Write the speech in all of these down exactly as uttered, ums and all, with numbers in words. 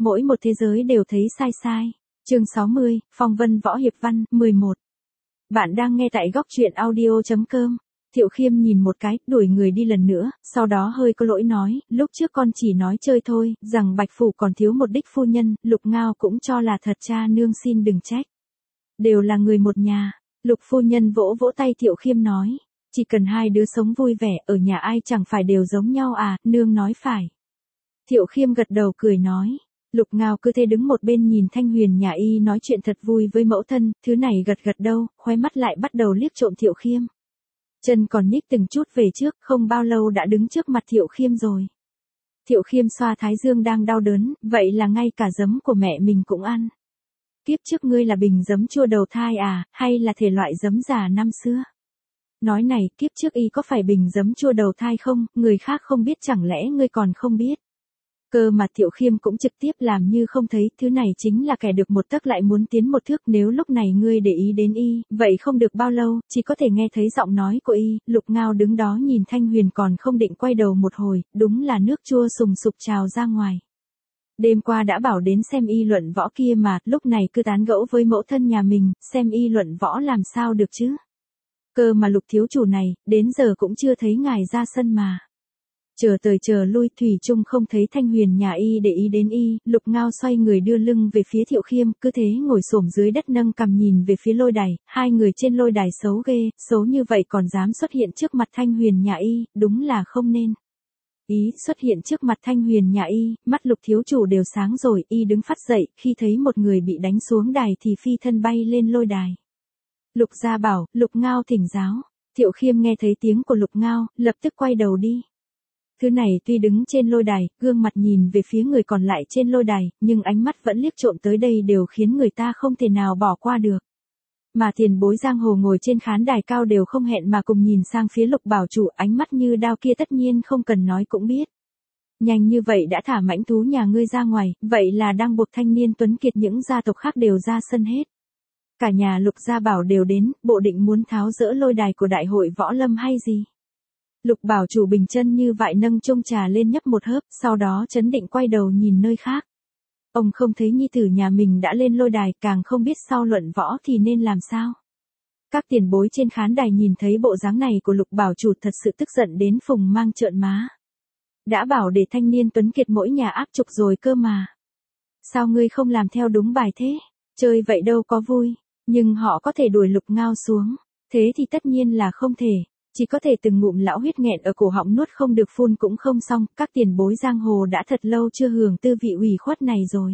Mỗi một thế giới đều thấy sai sai. Chương sáu mươi, Phong vân võ hiệp văn, mười một. Bạn đang nghe tại góc truyện audio chấm com. Thiệu Khiêm nhìn một cái, đuổi người đi lần nữa, sau đó hơi có lỗi nói, lúc trước con chỉ nói chơi thôi, rằng Bạch Phủ còn thiếu một đích phu nhân, Lục Ngao cũng cho là thật, cha nương xin đừng trách. Đều là người một nhà. Lục phu nhân vỗ vỗ tay Thiệu Khiêm nói, chỉ cần hai đứa sống vui vẻ, ở nhà ai chẳng phải đều giống nhau à, nương nói phải. Thiệu Khiêm gật đầu cười nói. Lục Ngao cứ thế đứng một bên nhìn Thanh Huyền nhà y nói chuyện thật vui với mẫu thân, thứ này gật gật đâu, khóe mắt lại bắt đầu liếc trộm Thiệu Khiêm. Chân còn nhích từng chút về trước, không bao lâu đã đứng trước mặt Thiệu Khiêm rồi. Thiệu Khiêm xoa thái dương đang đau đớn, vậy là ngay cả giấm của mẹ mình cũng ăn. Kiếp trước ngươi là bình giấm chua đầu thai à, hay là thể loại giấm già năm xưa? Nói này, kiếp trước y có phải bình giấm chua đầu thai không, người khác không biết chẳng lẽ ngươi còn không biết? Cơ mà Thiệu Khiêm cũng trực tiếp làm như không thấy, thứ này chính là kẻ được một tấc lại muốn tiến một thước, nếu lúc này ngươi để ý đến y, vậy không được bao lâu, chỉ có thể nghe thấy giọng nói của y. Lục Ngao đứng đó nhìn Thanh Huyền còn không định quay đầu một hồi, đúng là nước chua sùng sục trào ra ngoài. Đêm qua đã bảo đến xem y luận võ kia mà, lúc này cứ tán gẫu với mẫu thân nhà mình, xem y luận võ làm sao được chứ. Cơ mà Lục thiếu chủ này, đến giờ cũng chưa thấy ngài ra sân mà. Chờ tới chờ lui, thủy chung không thấy Thanh Huyền nhà y để ý đến y. Lục Ngao xoay người đưa lưng về phía Thiệu Khiêm, cứ thế ngồi xổm dưới đất nâng cằm nhìn về phía lôi đài. Hai người trên lôi đài xấu ghê, xấu như vậy còn dám xuất hiện trước mặt Thanh Huyền nhà y, đúng là không nên. Ý xuất hiện trước mặt Thanh Huyền nhà y, mắt Lục thiếu chủ đều sáng rồi, y đứng phắt dậy, khi thấy một người bị đánh xuống đài thì phi thân bay lên lôi đài. Lục gia bảo, Lục Ngao thỉnh giáo. Thiệu Khiêm nghe thấy tiếng của Lục Ngao, lập tức quay đầu đi. Thứ này tuy đứng trên lôi đài, gương mặt nhìn về phía người còn lại trên lôi đài, nhưng ánh mắt vẫn liếc trộm tới đây đều khiến người ta không thể nào bỏ qua được. Mà tiền bối giang hồ ngồi trên khán đài cao đều không hẹn mà cùng nhìn sang phía Lục bảo chủ, ánh mắt như đao kia tất nhiên không cần nói cũng biết. Nhanh như vậy đã thả mãnh thú nhà ngươi ra ngoài, vậy là đang buộc thanh niên tuấn kiệt những gia tộc khác đều ra sân hết. Cả nhà Lục gia bảo đều đến, bộ định muốn tháo dỡ lôi đài của đại hội võ lâm hay gì? Lục bảo chủ bình chân như vậy nâng chung trà lên nhấp một hớp, sau đó chấn định quay đầu nhìn nơi khác. Ông không thấy nhi tử nhà mình đã lên lôi đài, càng không biết sau luận võ thì nên làm sao. Các tiền bối trên khán đài nhìn thấy bộ dáng này của Lục bảo chủ thật sự tức giận đến phùng mang trợn má. Đã bảo để thanh niên tuấn kiệt mỗi nhà áp trục rồi cơ mà. Sao ngươi không làm theo đúng bài thế? Chơi vậy đâu có vui, nhưng họ có thể đuổi Lục Ngao xuống, thế thì tất nhiên là không thể. Chỉ có thể từng ngụm lão huyết nghẹn ở cổ họng nuốt không được phun cũng không xong, các tiền bối giang hồ đã thật lâu chưa hưởng tư vị ủy khuất này rồi.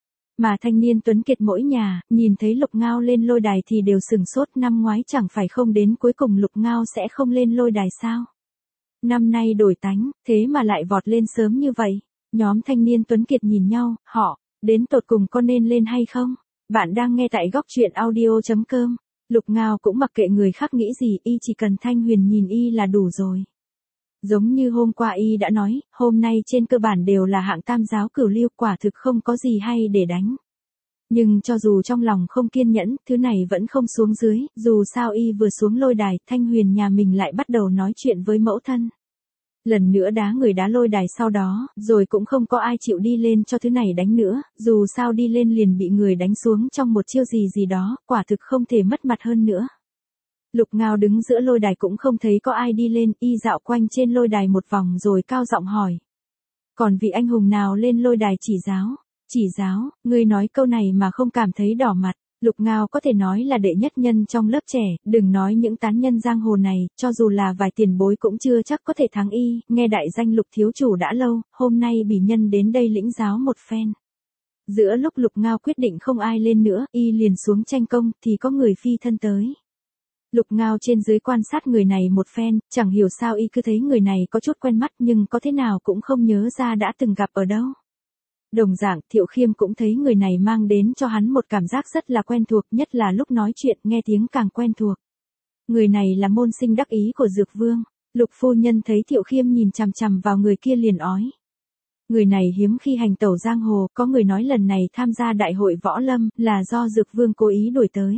Mà thanh niên tuấn kiệt mỗi nhà, nhìn thấy Lục Ngao lên lôi đài thì đều sừng sốt, năm ngoái chẳng phải không đến cuối cùng Lục Ngao sẽ không lên lôi đài sao? Năm nay đổi tánh, thế mà lại vọt lên sớm như vậy. Nhóm thanh niên tuấn kiệt nhìn nhau, họ, đến tột cùng có nên lên hay không? Bạn đang nghe tại góc truyện audio chấm com. Lục Ngao cũng mặc kệ người khác nghĩ gì, y chỉ cần Thanh Huyền nhìn y là đủ rồi. Giống như hôm qua y đã nói, hôm nay trên cơ bản đều là hạng tam giáo cửu lưu, quả thực không có gì hay để đánh. Nhưng cho dù trong lòng không kiên nhẫn, thứ này vẫn không xuống dưới, dù sao y vừa xuống lôi đài, Thanh Huyền nhà mình lại bắt đầu nói chuyện với mẫu thân. Lần nữa đá người đá lôi đài sau đó, rồi cũng không có ai chịu đi lên cho thứ này đánh nữa, dù sao đi lên liền bị người đánh xuống trong một chiêu gì gì đó, quả thực không thể mất mặt hơn nữa. Lục Ngao đứng giữa lôi đài cũng không thấy có ai đi lên, y dạo quanh trên lôi đài một vòng rồi cao giọng hỏi. Còn vị anh hùng nào lên lôi đài chỉ giáo? Chỉ giáo, ngươi nói câu này mà không cảm thấy đỏ mặt. Lục Ngao có thể nói là đệ nhất nhân trong lớp trẻ, đừng nói những tán nhân giang hồ này, cho dù là vài tiền bối cũng chưa chắc có thể thắng y, nghe đại danh Lục thiếu chủ đã lâu, hôm nay bỉ nhân đến đây lĩnh giáo một phen. Giữa lúc Lục Ngao quyết định không ai lên nữa, y liền xuống tranh công, thì có người phi thân tới. Lục Ngao trên dưới quan sát người này một phen, chẳng hiểu sao y cứ thấy người này có chút quen mắt nhưng có thế nào cũng không nhớ ra đã từng gặp ở đâu. Đồng dạng, Thiệu Khiêm cũng thấy người này mang đến cho hắn một cảm giác rất là quen thuộc, nhất là lúc nói chuyện nghe tiếng càng quen thuộc. Người này là môn sinh đắc ý của Dược Vương. Lục phu nhân thấy Thiệu Khiêm nhìn chằm chằm vào người kia liền ói. Người này hiếm khi hành tẩu giang hồ, có người nói lần này tham gia đại hội võ lâm là do Dược Vương cố ý đuổi tới.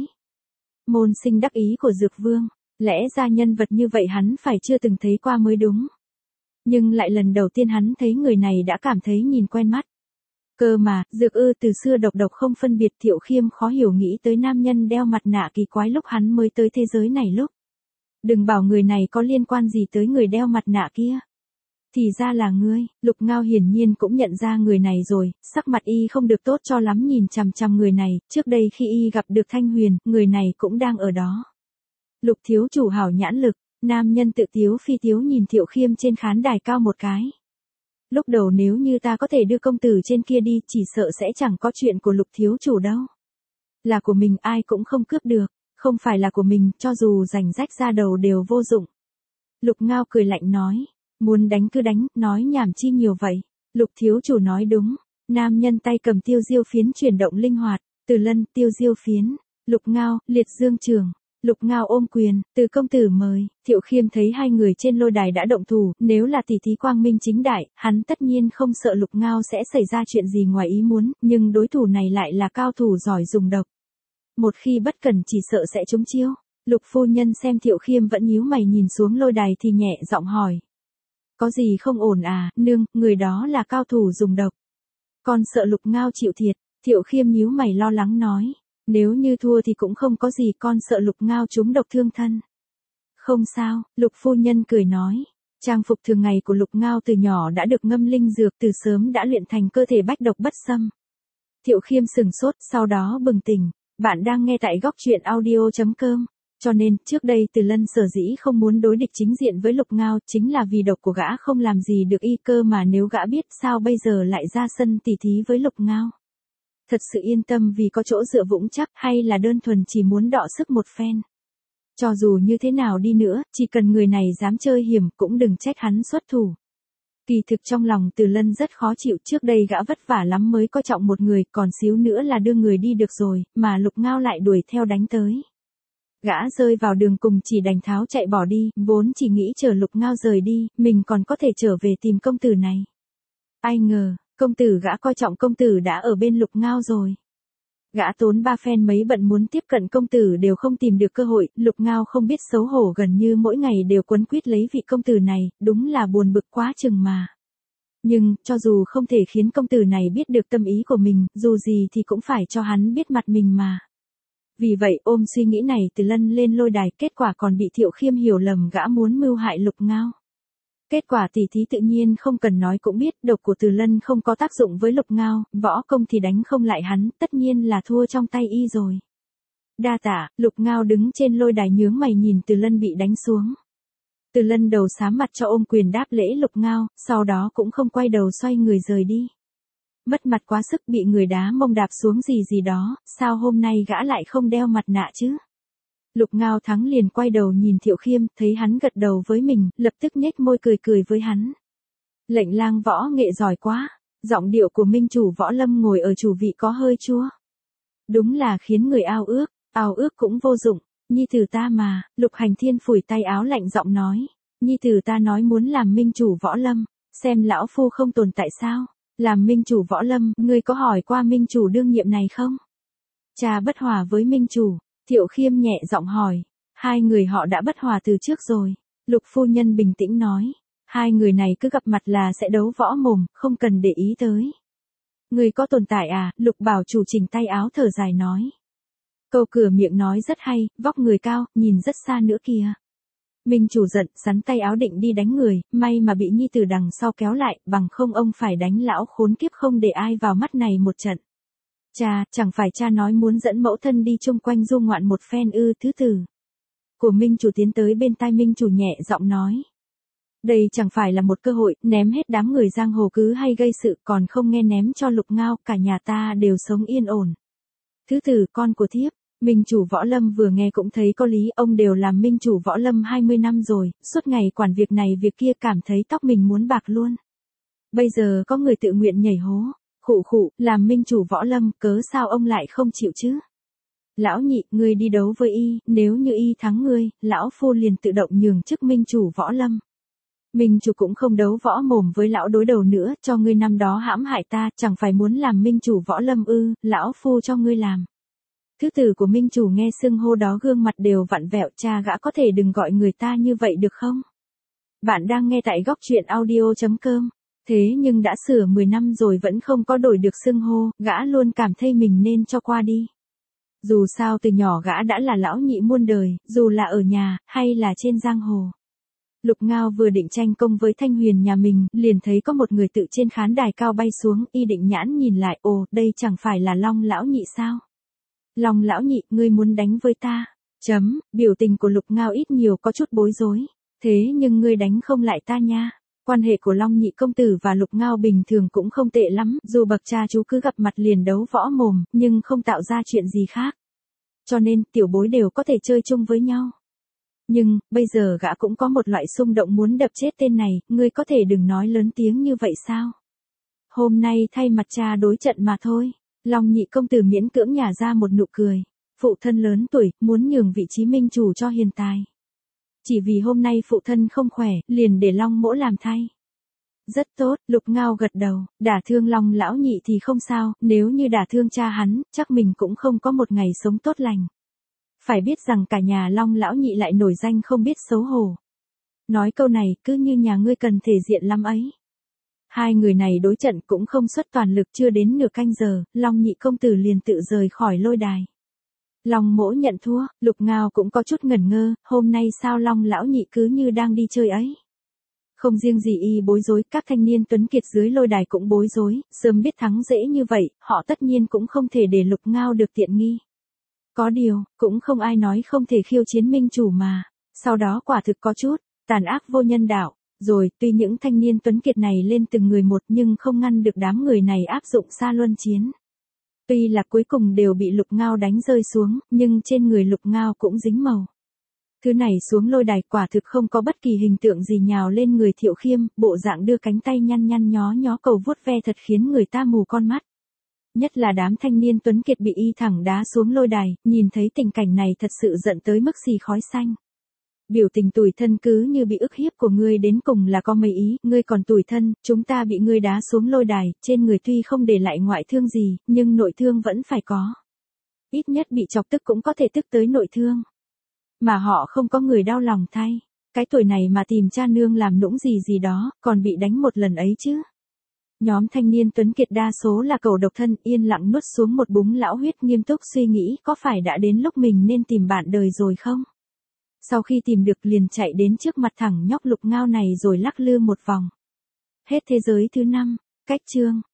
Môn sinh đắc ý của Dược Vương, lẽ ra nhân vật như vậy hắn phải chưa từng thấy qua mới đúng. Nhưng lại lần đầu tiên hắn thấy người này đã cảm thấy nhìn quen mắt. Cơ mà, dược ư từ xưa độc độc không phân biệt. Thiệu Khiêm khó hiểu nghĩ tới nam nhân đeo mặt nạ kỳ quái lúc hắn mới tới thế giới này lúc. Đừng bảo người này có liên quan gì tới người đeo mặt nạ kia. Thì ra là ngươi. Lục Ngao hiển nhiên cũng nhận ra người này rồi, sắc mặt y không được tốt cho lắm nhìn chằm chằm người này, trước đây khi y gặp được Thanh Huyền, người này cũng đang ở đó. Lục thiếu chủ hảo nhãn lực, nam nhân tự tiếu phi tiếu nhìn Thiệu Khiêm trên khán đài cao một cái. Lúc đầu nếu như ta có thể đưa công tử trên kia đi, chỉ sợ sẽ chẳng có chuyện của Lục thiếu chủ đâu. Là của mình ai cũng không cướp được, không phải là của mình, cho dù rành rách ra đầu đều vô dụng. Lục Ngao cười lạnh nói, muốn đánh cứ đánh, nói nhảm chi nhiều vậy. Lục thiếu chủ nói đúng. Nam nhân tay cầm tiêu diêu phiến chuyển động linh hoạt. Từ Lân, tiêu diêu phiến. Lục Ngao, liệt dương trường. Lục Ngao ôm quyền, từ công tử mời. Thiệu Khiêm thấy hai người trên lôi đài đã động thủ, nếu là tỷ thí quang minh chính đại, hắn tất nhiên không sợ Lục Ngao sẽ xảy ra chuyện gì ngoài ý muốn, nhưng đối thủ này lại là cao thủ giỏi dùng độc. Một khi bất cẩn chỉ sợ sẽ trúng chiêu. Lục phu nhân xem Thiệu Khiêm vẫn nhíu mày nhìn xuống lôi đài thì nhẹ giọng hỏi. Có gì không ổn à, nương, người đó là cao thủ dùng độc. Con sợ Lục Ngao chịu thiệt. Thiệu Khiêm nhíu mày lo lắng nói. Nếu như thua thì cũng không có gì, con sợ Lục Ngao trúng độc thương thân. Không sao, Lục phu nhân cười nói. Trang phục thường ngày của Lục Ngao từ nhỏ đã được ngâm linh dược, từ sớm đã luyện thành cơ thể bách độc bất xâm. Thiệu Khiêm sừng sốt, sau đó bừng tỉnh. Bạn đang nghe tại góc truyện audio chấm com. Cho nên, trước đây Từ Lân sở dĩ không muốn đối địch chính diện với Lục Ngao, chính là vì độc của gã không làm gì được y, cơ mà nếu gã biết sao bây giờ lại ra sân tỉ thí với Lục Ngao. Thật sự yên tâm vì có chỗ dựa vững chắc, hay là đơn thuần chỉ muốn đọ sức một phen. Cho dù như thế nào đi nữa, chỉ cần người này dám chơi hiểm cũng đừng trách hắn xuất thủ. Kỳ thực trong lòng Từ Lân rất khó chịu, trước đây gã vất vả lắm mới coi trọng một người, còn xíu nữa là đưa người đi được rồi, mà Lục Ngao lại đuổi theo đánh tới. Gã rơi vào đường cùng chỉ đành tháo chạy bỏ đi, vốn chỉ nghĩ chờ Lục Ngao rời đi, mình còn có thể trở về tìm công tử này. Ai ngờ, công tử gã coi trọng công tử đã ở bên Lục Ngao rồi. Gã tốn ba phen mấy bận muốn tiếp cận công tử đều không tìm được cơ hội, Lục Ngao không biết xấu hổ gần như mỗi ngày đều quấn quýt lấy vị công tử này, đúng là buồn bực quá chừng mà. Nhưng, cho dù không thể khiến công tử này biết được tâm ý của mình, dù gì thì cũng phải cho hắn biết mặt mình mà. Vì vậy ôm suy nghĩ này Từ Lân lên lôi đài, kết quả còn bị Thiệu Khiêm hiểu lầm gã muốn mưu hại Lục Ngao. Kết quả tỉ thí tự nhiên không cần nói cũng biết, độc của Từ Lân không có tác dụng với Lục Ngao, võ công thì đánh không lại hắn, tất nhiên là thua trong tay y rồi. Đa tạ, Lục Ngao đứng trên lôi đài nhướng mày nhìn Từ Lân bị đánh xuống. Từ Lân đầu xám mặt cho ôm quyền đáp lễ Lục Ngao, sau đó cũng không quay đầu xoay người rời đi. Mất mặt quá sức, bị người đá mông đạp xuống gì gì đó, sao hôm nay gã lại không đeo mặt nạ chứ? Lục Ngao thắng liền quay đầu nhìn Thiệu Khiêm, thấy hắn gật đầu với mình, lập tức nhếch môi cười cười với hắn. Lệnh lang võ nghệ giỏi quá, giọng điệu của minh chủ võ lâm ngồi ở chủ vị có hơi chua. Đúng là khiến người ao ước, ao ước cũng vô dụng, nhi tử ta mà. Lục Hành Thiên phủi tay áo lạnh giọng nói, nhi tử ta nói muốn làm minh chủ võ lâm, xem lão phu không tồn tại sao? Làm minh chủ võ lâm, ngươi có hỏi qua minh chủ đương nhiệm này không? Cha bất hòa với minh chủ. Thiệu Khiêm nhẹ giọng hỏi, hai người họ đã bất hòa từ trước rồi. Lục phu nhân bình tĩnh nói, hai người này cứ gặp mặt là sẽ đấu võ mồm, không cần để ý tới. Người có tồn tại à? Lục bảo chủ chỉnh tay áo thở dài nói. Câu cửa miệng nói rất hay, vóc người cao, nhìn rất xa nữa kìa. Minh chủ giận, sắn tay áo định đi đánh người, may mà bị nhi tử đằng sau kéo lại, bằng không ông phải đánh lão khốn kiếp không để ai vào mắt này một trận. Cha, chẳng phải cha nói muốn dẫn mẫu thân đi chung quanh du ngoạn một phen ư? Thứ tử của Minh chủ tiến tới bên tai Minh chủ nhẹ giọng nói. Đây chẳng phải là một cơ hội, ném hết đám người giang hồ cứ hay gây sự, còn không nghe ném cho Lục Ngao, cả nhà ta đều sống yên ổn. Thứ tử con của thiếp. Minh chủ võ lâm vừa nghe cũng thấy có lý, ông đều làm minh chủ võ lâm hai mươi năm rồi, suốt ngày quản việc này việc kia, cảm thấy tóc mình muốn bạc luôn. Bây giờ có người tự nguyện nhảy hố, khụ khụ, làm minh chủ võ lâm, cớ sao ông lại không chịu chứ? Lão nhị, ngươi đi đấu với y, nếu như y thắng ngươi, lão phu liền tự động nhường chức minh chủ võ lâm. Minh chủ cũng không đấu võ mồm với lão đối đầu nữa, cho ngươi năm đó hãm hại ta, chẳng phải muốn làm minh chủ võ lâm ư? Lão phu cho ngươi làm. Thứ tử của minh chủ nghe xưng hô đó gương mặt đều vặn vẹo, cha gã có thể đừng gọi người ta như vậy được không? Bạn đang nghe tại góc truyện audio chấm com. Thế nhưng đã sửa mười năm rồi vẫn không có đổi được xưng hô, gã luôn cảm thấy mình nên cho qua đi. Dù sao từ nhỏ gã đã là lão nhị muôn đời, dù là ở nhà, hay là trên giang hồ. Lục Ngao vừa định tranh công với Thanh Huyền nhà mình, liền thấy có một người tự trên khán đài cao bay xuống, y định nhãn nhìn lại, ồ, đây chẳng phải là Long lão nhị sao? Long lão nhị, ngươi muốn đánh với ta? Chấm, biểu tình của Lục Ngao ít nhiều có chút bối rối. Thế nhưng ngươi đánh không lại ta nha. Quan hệ của Long nhị công tử và Lục Ngao bình thường cũng không tệ lắm, dù bậc cha chú cứ gặp mặt liền đấu võ mồm, nhưng không tạo ra chuyện gì khác. Cho nên, tiểu bối đều có thể chơi chung với nhau. Nhưng, bây giờ gã cũng có một loại xung động muốn đập chết tên này, ngươi có thể đừng nói lớn tiếng như vậy sao? Hôm nay thay mặt cha đối trận mà thôi. Long nhị công tử miễn cưỡng nhả ra một nụ cười. Phụ thân lớn tuổi, muốn nhường vị trí minh chủ cho hiền tài. Chỉ vì hôm nay phụ thân không khỏe, liền để Long mỗ làm thay. Rất tốt, Lục Ngao gật đầu, đả thương Long lão nhị thì không sao, nếu như đả thương cha hắn, chắc mình cũng không có một ngày sống tốt lành. Phải biết rằng cả nhà Long lão nhị lại nổi danh không biết xấu hổ. Nói câu này cứ như nhà ngươi cần thể diện lắm ấy. Hai người này đối trận cũng không xuất toàn lực, chưa đến nửa canh giờ, Long nhị công tử liền tự rời khỏi lôi đài. Long mỗ nhận thua, Lục Ngao cũng có chút ngẩn ngơ, hôm nay sao Long lão nhị cứ như đang đi chơi ấy. Không riêng gì y bối rối, các thanh niên tuấn kiệt dưới lôi đài cũng bối rối, sớm biết thắng dễ như vậy, họ tất nhiên cũng không thể để Lục Ngao được tiện nghi. Có điều, cũng không ai nói không thể khiêu chiến minh chủ mà, sau đó quả thực có chút, tàn ác vô nhân đạo, rồi tuy những thanh niên tuấn kiệt này lên từng người một nhưng không ngăn được đám người này áp dụng xa luân chiến. Tuy là cuối cùng đều bị Lục Ngao đánh rơi xuống, nhưng trên người Lục Ngao cũng dính màu. Thứ này xuống lôi đài quả thực không có bất kỳ hình tượng gì nhào lên người Thiệu Khiêm, bộ dạng đưa cánh tay nhăn nhăn nhó nhó cầu vuốt ve thật khiến người ta mù con mắt. Nhất là đám thanh niên tuấn kiệt bị y thẳng đá xuống lôi đài, nhìn thấy tình cảnh này thật sự giận tới mức xì khói xanh. Biểu tình tủi thân cứ như bị ức hiếp của ngươi đến cùng là có mấy ý, ngươi còn tủi thân, chúng ta bị ngươi đá xuống lôi đài, trên người tuy không để lại ngoại thương gì, nhưng nội thương vẫn phải có. Ít nhất bị chọc tức cũng có thể tức tới nội thương. Mà họ không có người đau lòng thay. Cái tuổi này mà tìm cha nương làm nũng gì gì đó, còn bị đánh một lần ấy chứ. Nhóm thanh niên tuấn kiệt đa số là cầu độc thân, yên lặng nuốt xuống một búng lão huyết, nghiêm túc suy nghĩ có phải đã đến lúc mình nên tìm bạn đời rồi không? Sau khi tìm được liền chạy đến trước mặt thằng nhóc Lục Ngao này rồi lắc lư một vòng. Hết thế giới thứ năm, cách chương.